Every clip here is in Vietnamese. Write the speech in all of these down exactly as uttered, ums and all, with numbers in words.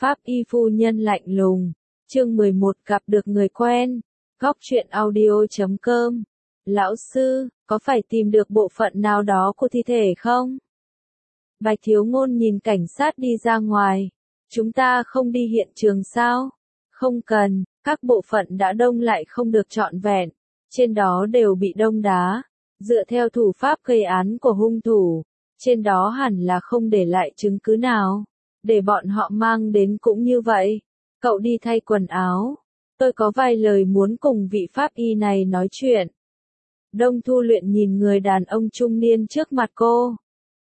Pháp y phu nhân lạnh lùng. Chương mười một gặp được người quen. Góc truyện audio chấm com. Lão sư, có phải tìm được bộ phận nào đó của thi thể không? Bạch Thiếu Ngôn nhìn cảnh sát đi ra ngoài. Chúng ta không đi hiện trường sao? Không cần, các bộ phận đã đông lại không được trọn vẹn. Trên đó đều bị đông đá. Dựa theo thủ pháp gây án của hung thủ, trên đó hẳn là không để lại chứng cứ nào. Để bọn họ mang đến cũng như vậy. Cậu đi thay quần áo. Tôi có vài lời muốn cùng vị pháp y này nói chuyện. Đông Thu Luyện nhìn người đàn ông trung niên trước mặt cô.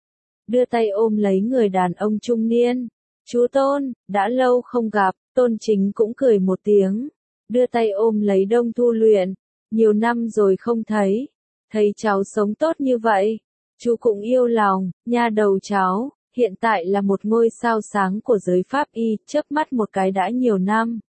Đưa tay ôm lấy người đàn ông trung niên. Chú Tôn, đã lâu không gặp. Tôn Chính cũng cười một tiếng. Đưa tay ôm lấy Đông Thu Luyện. Nhiều năm rồi không thấy. Thấy cháu sống tốt như vậy. Chú cũng yêu lòng, nha đầu cháu. Hiện tại là một ngôi sao sáng của giới pháp y, chớp mắt một cái đã nhiều năm.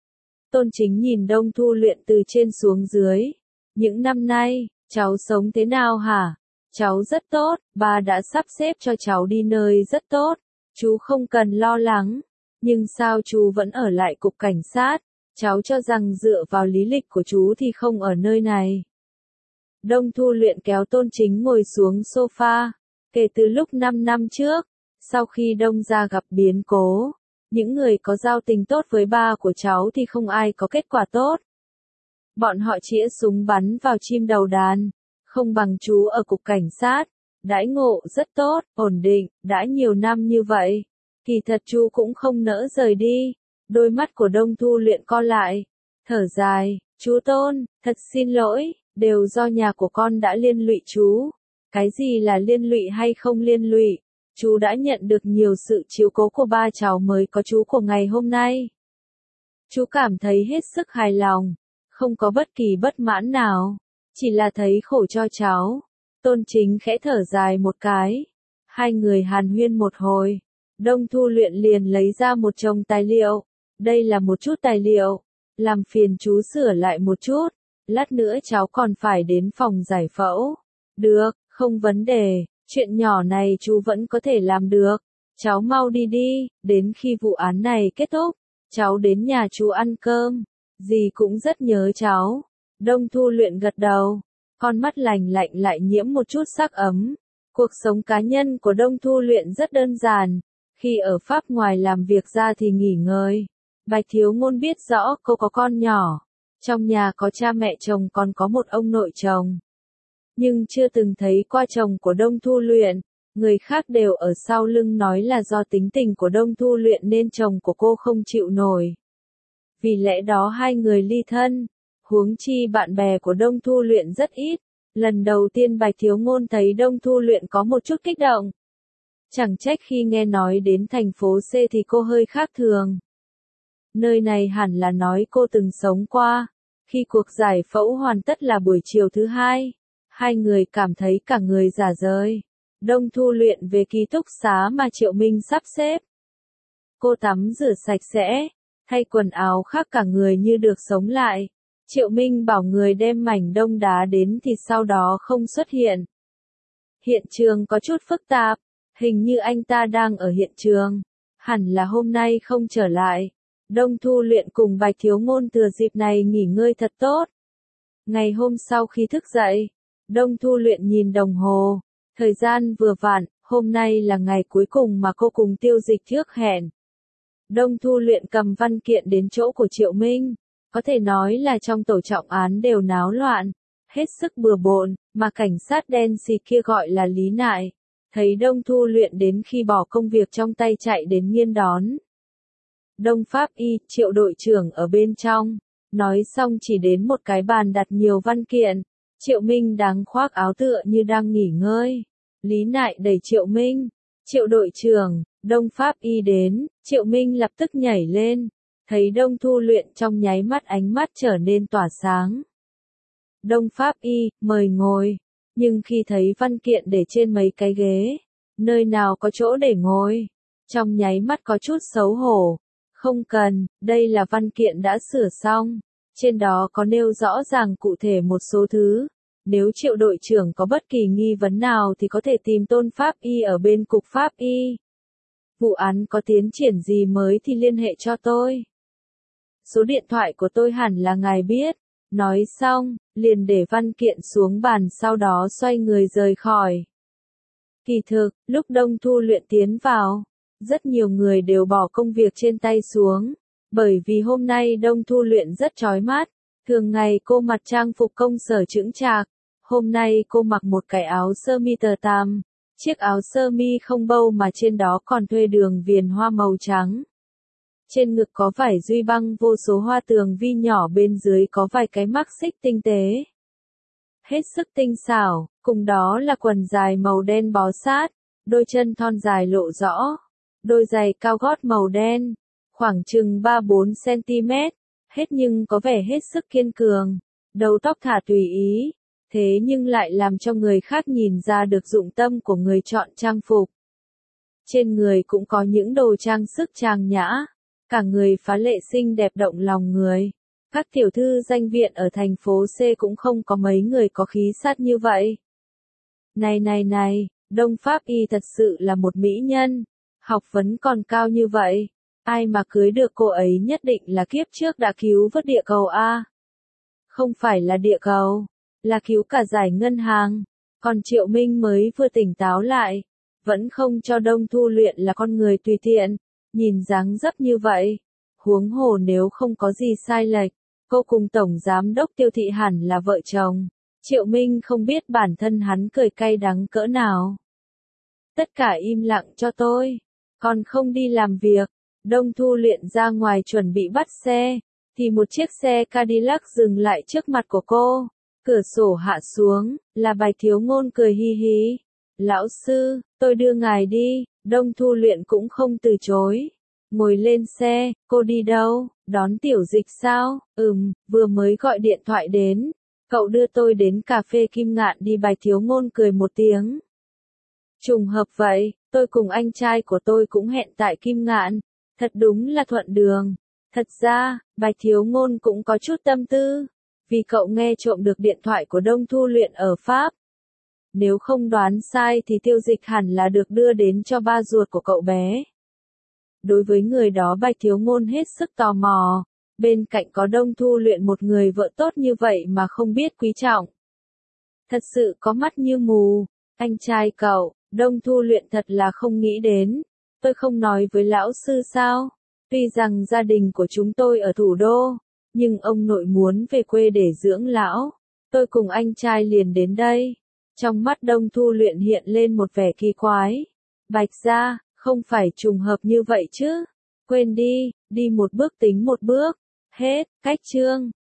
Tôn Chính nhìn Đông Thu Luyện từ trên xuống dưới. Những năm nay, cháu sống thế nào hả? Cháu rất tốt, bà đã sắp xếp cho cháu đi nơi rất tốt. Chú không cần lo lắng. Nhưng sao chú vẫn ở lại cục cảnh sát? Cháu cho rằng dựa vào lý lịch của chú thì không ở nơi này. Đông Thu Luyện kéo Tôn Chính ngồi xuống sofa. Kể từ lúc năm năm trước, sau khi Đông gia gặp biến cố, những người có giao tình tốt với ba của cháu thì không ai có kết quả tốt. Bọn họ chĩa súng bắn vào chim đầu đàn, không bằng chú ở cục cảnh sát. Đãi ngộ rất tốt, ổn định, đã nhiều năm như vậy. Kỳ thật chú cũng không nỡ rời đi. Đôi mắt của Đông Thu Luyện co lại, thở dài, chú Tôn, thật xin lỗi, đều do nhà của con đã liên lụy chú. Cái gì là liên lụy hay không liên lụy? Chú đã nhận được nhiều sự chiếu cố của ba cháu mới có chú của ngày hôm nay. Chú cảm thấy hết sức hài lòng, không có bất kỳ bất mãn nào, chỉ là thấy khổ cho cháu. Tôn Chính khẽ thở dài một cái. Hai người hàn huyên một hồi. Đông Thu Luyện liền lấy ra một chồng tài liệu. Đây là một chút tài liệu. Làm phiền chú sửa lại một chút. Lát nữa cháu còn phải đến phòng giải phẫu. Được, không vấn đề. Chuyện nhỏ này chú vẫn có thể làm được. Cháu mau đi đi, đến khi vụ án này kết thúc, cháu đến nhà chú ăn cơm. Dì cũng rất nhớ cháu. Đông Thu Luyện gật đầu. Con mắt lành lạnh lại nhiễm một chút sắc ấm. Cuộc sống cá nhân của Đông Thu Luyện rất đơn giản. Khi ở Pháp ngoài làm việc ra thì nghỉ ngơi. Bạch Thiếu Ngôn biết rõ cô có con nhỏ. Trong nhà có cha mẹ chồng còn có một ông nội chồng. Nhưng chưa từng thấy qua chồng của Đông Thu Luyện. Người khác đều ở sau lưng nói là do tính tình của Đông Thu Luyện nên chồng của cô không chịu nổi. Vì lẽ đó hai người ly thân. Huống chi bạn bè của Đông Thu Luyện rất ít. Lần đầu tiên Bạch Thiếu Ngôn thấy Đông Thu Luyện có một chút kích động. Chẳng trách khi nghe nói đến thành phố C thì cô hơi khác thường. Nơi này hẳn là nói cô từng sống qua. Khi cuộc giải phẫu hoàn tất là buổi chiều thứ hai. Hai người cảm thấy cả người rả rời. Đông Thu Luyện về ký túc xá mà Triệu Minh sắp xếp. Cô tắm rửa sạch sẽ, thay quần áo khác cả người như được sống lại. Triệu Minh bảo người đem mảnh đông đá đến thì sau đó không xuất hiện. Hiện trường có chút phức tạp, hình như anh ta đang ở hiện trường. Hẳn là hôm nay không trở lại. Đông Thu Luyện cùng Bạch Thiếu Ngôn thừa dịp này nghỉ ngơi thật tốt. Ngày hôm sau khi thức dậy, Đông Thu Luyện nhìn đồng hồ. Thời gian vừa vặn, hôm nay là ngày cuối cùng mà cô cùng Tiêu Dịch trước hẹn. Đông Thu Luyện cầm văn kiện đến chỗ của Triệu Minh. Có thể nói là trong tổ trọng án đều náo loạn, hết sức bừa bộn, mà cảnh sát đen xì kia gọi là Lý Nại. Thấy Đông Thu Luyện đến khi bỏ công việc trong tay chạy đến nghiên đón. Đông Pháp Y, Triệu đội trưởng ở bên trong, nói xong chỉ đến một cái bàn đặt nhiều văn kiện. Triệu Minh đang khoác áo tựa như đang nghỉ ngơi. Lý Nại đẩy Triệu Minh. Triệu đội trưởng, Đông Pháp Y đến. Triệu Minh lập tức nhảy lên. Thấy Đông Thu Luyện trong nháy mắt ánh mắt trở nên tỏa sáng. Đông Pháp Y, mời ngồi. Nhưng khi thấy văn kiện để trên mấy cái ghế, nơi nào có chỗ để ngồi, trong nháy mắt có chút xấu hổ. Không cần, đây là văn kiện đã sửa xong. Trên đó có nêu rõ ràng cụ thể một số thứ. Nếu Triệu đội trưởng có bất kỳ nghi vấn nào thì có thể tìm Tôn Pháp Y ở bên cục Pháp Y. vụ án có tiến triển gì mới thì liên hệ cho tôi. Số điện thoại của tôi hẳn là ngài biết. Nói xong, liền để văn kiện xuống bàn sau đó xoay người rời khỏi. Kỳ thực, lúc Đông Thu Luyện tiến vào, rất nhiều người đều bỏ công việc trên tay xuống, bởi vì hôm nay Đông Thu Luyện rất chói mắt, thường ngày cô mặc trang phục công sở chững chạc, hôm nay cô mặc một cái áo sơ mi tờ tằm, chiếc áo sơ mi không bâu mà trên đó còn thuê đường viền hoa màu trắng. Trên ngực có vải duy băng vô số hoa tường vi nhỏ, bên dưới có vài cái mắc xích tinh tế. Hết sức tinh xảo, cùng đó là quần dài màu đen bó sát, đôi chân thon dài lộ rõ, đôi giày cao gót màu đen, khoảng chừng ba bốn xăng-ti-mét, hết nhưng có vẻ hết sức kiên cường, đầu tóc thả tùy ý, thế nhưng lại làm cho người khác nhìn ra được dụng tâm của người chọn trang phục. Trên người cũng có những đồ trang sức trang nhã, cả người phá lệ xinh đẹp động lòng người. Các tiểu thư danh viện ở thành phố C cũng không có mấy người có khí sắc như vậy. Này này này, Đông Pháp Y thật sự là một mỹ nhân, học vấn còn cao như vậy, ai mà cưới được cô ấy nhất định là kiếp trước đã cứu vớt địa cầu a. Không phải là địa cầu, là cứu cả giải ngân hàng, còn Triệu Minh mới vừa tỉnh táo lại, vẫn không cho Đông Thu Luyện là con người tùy tiện, nhìn dáng dấp như vậy, huống hồ nếu không có gì sai lệch, cô cùng Tổng Giám đốc Tiêu Thị hẳn là vợ chồng. Triệu Minh không biết bản thân hắn cười cay đắng cỡ nào. Tất cả im lặng cho tôi, còn không đi làm việc. Đông Thu Luyện ra ngoài chuẩn bị bắt xe, thì một chiếc xe Cadillac dừng lại trước mặt của cô. Cửa sổ hạ xuống, là Bạch Thiếu Ngôn cười hi hi. Lão sư, tôi đưa ngài đi. Đông Thu Luyện cũng không từ chối. Ngồi lên xe, cô đi đâu? Đón Tiểu Dịch sao? Ừm, vừa mới gọi điện thoại đến. Cậu đưa tôi đến cà phê Kim Ngạn đi. Bạch Thiếu Ngôn cười một tiếng. Trùng hợp vậy, tôi cùng anh trai của tôi cũng hẹn tại Kim Ngạn. Thật đúng là thuận đường. Thật ra, Bạch Thiếu Ngôn cũng có chút tâm tư. Vì cậu nghe trộm được điện thoại của Đông Thu Luyện ở Pháp. Nếu không đoán sai thì Tiêu Dịch hẳn là được đưa đến cho ba ruột của cậu bé. Đối với người đó Bạch Thiếu Ngôn hết sức tò mò. Bên cạnh có Đông Thu Luyện một người vợ tốt như vậy mà không biết quý trọng. Thật sự có mắt như mù. Anh trai cậu, Đông Thu Luyện thật là không nghĩ đến. Tôi không nói với lão sư sao? Tuy rằng gia đình của chúng tôi ở thủ đô, nhưng ông nội muốn về quê để dưỡng lão. Tôi cùng anh trai liền đến đây. Trong mắt Đông Thu Luyện hiện lên một vẻ kỳ quái. Bạch gia, không phải trùng hợp như vậy chứ? Quên đi, đi một bước tính một bước. Hết, cách chương.